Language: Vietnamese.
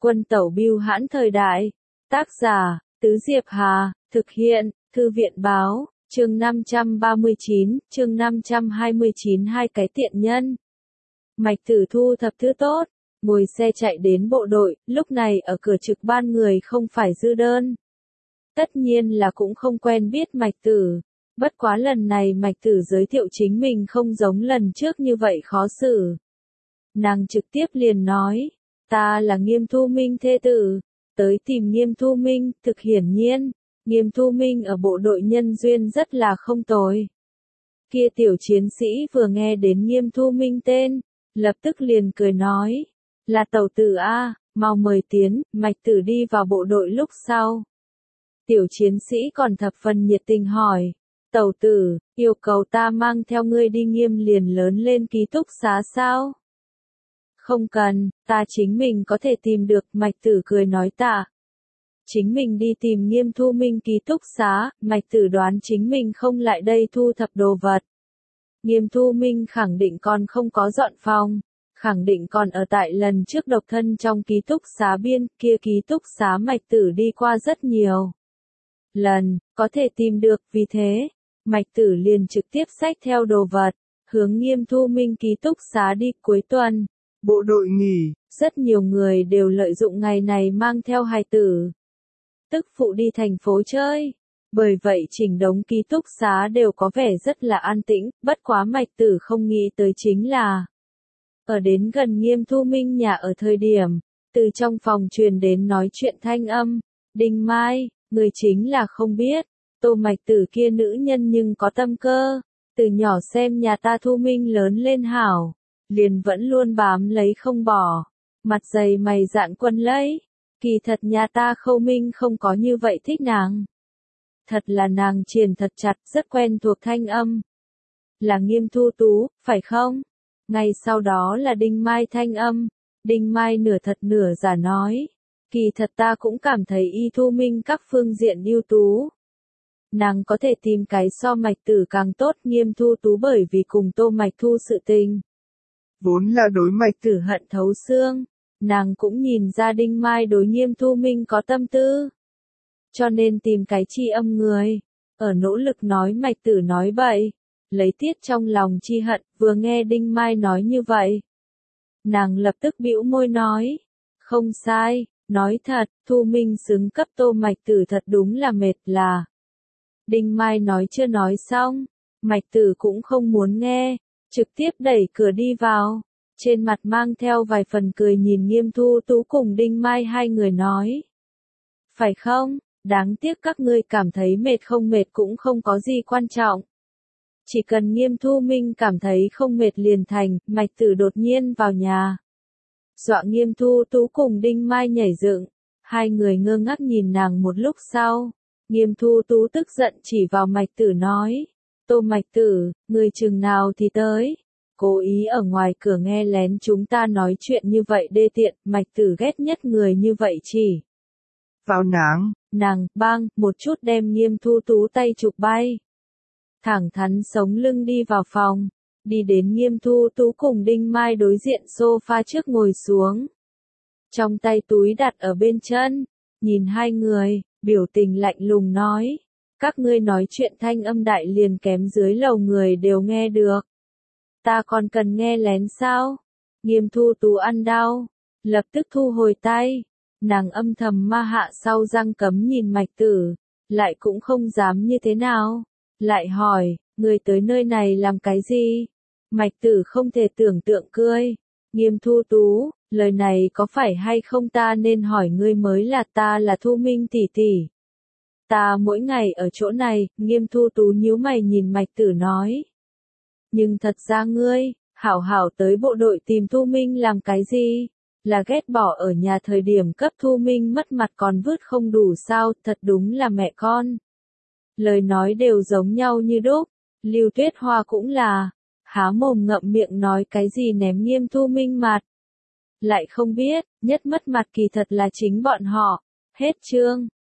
Quân tẩu bưu hãn thời đại. Tác giả, Tứ Diệp Hà, thực hiện, Thư viện báo, chương 539, chương 529 hai cái tiện nhân. Mạch Tử thu thập thứ tốt, ngồi xe chạy đến bộ đội, lúc này ở cửa trực ban người không phải Dư Đơn. Tất nhiên là cũng không quen biết Mạch Tử, bất quá lần này Mạch Tử giới thiệu chính mình không giống lần trước như vậy khó xử. Nàng trực tiếp liền nói, ta là Nghiêm Thu Minh thê tử, tới tìm Nghiêm Thu Minh, thực hiển nhiên, Nghiêm Thu Minh ở bộ đội nhân duyên rất là không tồi. Kia tiểu chiến sĩ vừa nghe đến Nghiêm Thu Minh tên, lập tức liền cười nói, là tẩu tử a, mau mời tiến. Mạch Tử đi vào bộ đội lúc sau. Tiểu chiến sĩ còn thập phần nhiệt tình hỏi, tẩu tử, yêu cầu ta mang theo ngươi đi Nghiêm liền lớn lên ký túc xá sao? Không cần, ta chính mình có thể tìm được. Mạch Tử cười nói tạ. Chính mình đi tìm Nghiêm Thu Minh ký túc xá, Mạch Tử đoán chính mình không lại đây thu thập đồ vật. Nghiêm Thu Minh khẳng định còn không có dọn phòng, khẳng định còn ở tại lần trước độc thân trong ký túc xá biên, kia ký túc xá Mạch Tử đi qua rất nhiều lần, có thể tìm được, vì thế, Mạch Tử liền trực tiếp xách theo đồ vật, hướng Nghiêm Thu Minh ký túc xá đi. Cuối tuần, bộ đội nghỉ, rất nhiều người đều lợi dụng ngày này mang theo hài tử, tức phụ đi thành phố chơi. Bởi vậy chỉnh đống ký túc xá đều có vẻ rất là an tĩnh, bất quá Mạch Tử không nghĩ tới chính là ở đến gần Nghiêm Thu Minh nhà ở thời điểm, từ trong phòng truyền đến nói chuyện thanh âm, Đinh Mai, người chính là không biết, Tô Mạch Tử kia nữ nhân nhưng có tâm cơ, từ nhỏ xem nhà ta Thu Minh lớn lên hảo, liền vẫn luôn bám lấy không bỏ, mặt dày mày dạn quân lấy, kỳ thật nhà ta Khâu Minh không có như vậy thích nàng. Thật là nàng triền thật chặt, rất quen thuộc thanh âm. Là Nghiêm Thu Tú, phải không? Ngay sau đó là Đinh Mai thanh âm. Đinh Mai nửa thật nửa giả nói, kỳ thật ta cũng cảm thấy Y Thu Minh các phương diện ưu tú. Nàng có thể tìm cái so Mạch Tử càng tốt. Nghiêm Thu Tú bởi vì cùng Tô Mạch Thu sự tình, vốn là đối Mạch Tử hận thấu xương, nàng cũng nhìn ra Đinh Mai đối Nghiêm Thu Minh có tâm tư, cho nên tìm cái tri âm người, ở nỗ lực nói Mạch Tử nói bậy, lấy tiết trong lòng chi hận. Vừa nghe Đinh Mai nói như vậy, nàng lập tức bĩu môi nói, không sai, nói thật, Thu Minh xứng cấp Tô Mạch Tử thật đúng là mệt là. Đinh Mai nói chưa nói xong, Mạch Tử cũng không muốn nghe, trực tiếp đẩy cửa đi vào, trên mặt mang theo vài phần cười nhìn Nghiêm Thu Tú cùng Đinh Mai hai người nói, phải không? Đáng tiếc các ngươi cảm thấy mệt không mệt cũng không có gì quan trọng. Chỉ cần Nghiêm Thu Minh cảm thấy không mệt liền thành. Mạch Tử đột nhiên vào nhà, dọa Nghiêm Thu Tú cùng Đinh Mai nhảy dựng, hai người ngơ ngác nhìn nàng một lúc sau. Nghiêm Thu Tú tức giận chỉ vào Mạch Tử nói, Tô Mạch Tử, người chừng nào thì tới, cố ý ở ngoài cửa nghe lén chúng ta nói chuyện như vậy đê tiện. Mạch Tử ghét nhất người như vậy chỉ vào nàng, bang, một chút đem Nghiêm Thu Tú tay chụp bay. Thẳng thắn sống lưng đi vào phòng, đi đến Nghiêm Thu Tú cùng Đinh Mai đối diện sofa trước ngồi xuống. Trong tay túi đặt ở bên chân, nhìn hai người, biểu tình lạnh lùng nói, các ngươi nói chuyện thanh âm đại liền kém dưới lầu người đều nghe được. Ta còn cần nghe lén sao? Nghiêm Thu Tú ăn đau, lập tức thu hồi tay. Nàng âm thầm ma hạ sau răng cấm nhìn Mạch Tử, lại cũng không dám như thế nào. Lại hỏi, người tới nơi này làm cái gì? Mạch Tử không thể tưởng tượng cười. Nghiêm Thu Tú, lời này có phải hay không ta nên hỏi ngươi mới là. Ta là Thu Minh tỷ tỷ. Ta mỗi ngày ở chỗ này. Nghiêm Thu Tú nhíu mày nhìn Mạch Tử nói. Nhưng thật ra ngươi, hảo hảo tới bộ đội tìm Thu Minh làm cái gì? Là ghét bỏ ở nhà thời điểm cấp Thu Minh mất mặt còn vứt không đủ sao? Thật đúng là mẹ con. Lời nói đều giống nhau như đúc. Lưu Tuyết Hoa cũng là, há mồm ngậm miệng nói cái gì ném Nghiêm Thu Minh mặt. Lại không biết, nhất mất mặt kỳ thật là chính bọn họ. Hết chương.